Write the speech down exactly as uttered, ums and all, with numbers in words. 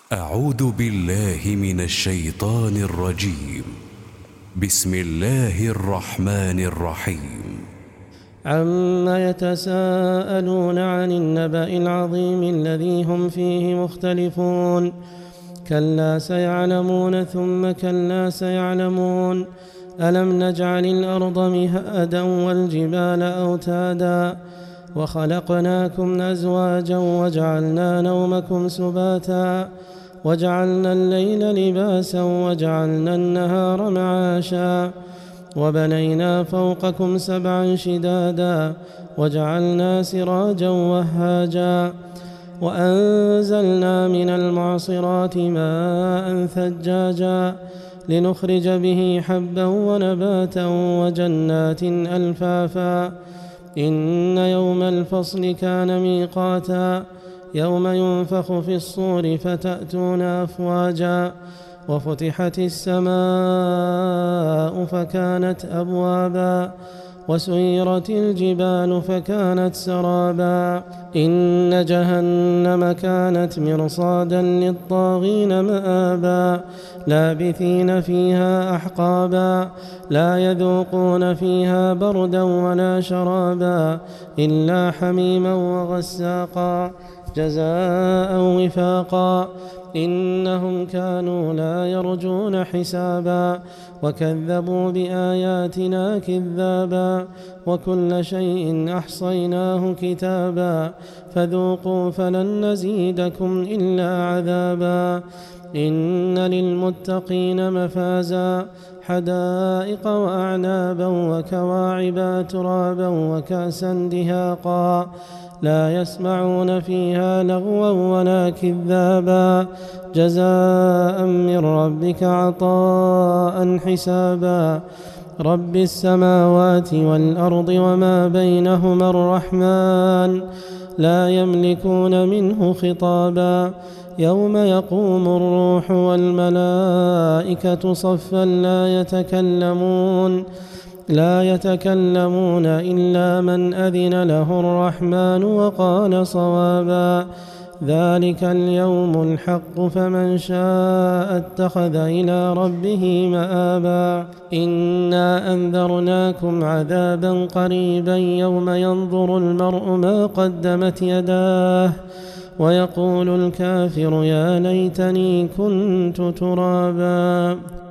أعوذ بالله من الشيطان الرجيم. بسم الله الرحمن الرحيم. عما يتساءلون عن النبأ العظيم الذي هم فيه مختلفون. كلا سيعلمون ثم كلا سيعلمون. ألم نجعل الأرض مهادا والجبال أوتادا وخلقناكم أزواجا وجعلنا نومكم سباتا وجعلنا الليل لباسا وجعلنا النهار معاشا وبنينا فوقكم سبعا شدادا وجعلنا سراجا وهاجا وأنزلنا من المعصرات ماء ثجاجا لنخرج به حبا ونباتا وجنات ألفافا إن يوم الفصل كان ميقاتا يوم ينفخ في الصور فتأتون أفواجا وفتحت السماء فكانت أبوابا وسيرت الجبال فكانت سرابا إن جهنم كانت مرصادا للطاغين مآبا لابثين فيها أحقابا لا يذوقون فيها بردا ولا شرابا إلا حميما وغساقا جزاء وفاقا إنهم كانوا لا يرجون حسابا وكذبوا بآياتنا كذابا وكل شيء أحصيناه كتابا فذوقوا فلن نزيدكم إلا عذابا إن للمتقين مفازا حدائق وأعنابا وكواعب ترابا وكأسا دهاقا لا يسمعون فيها لغوا ولا كذابا جزاء من ربك عطاء حسابا رب السماوات والأرض وما بينهما الرحمن لا يملكون منه خطابا يوم يقوم الروح والملائكة صفا لا يتكلمون لا يتكلمون إلا من أذن له الرحمن وقال صوابا ذلك اليوم الحق فمن شاء اتخذ إلى ربه مآبا إنا أنذرناكم عذابا قريبا يوم ينظر المرء ما قدمت يداه ويقول الكافر يا ليتني كنت ترابا.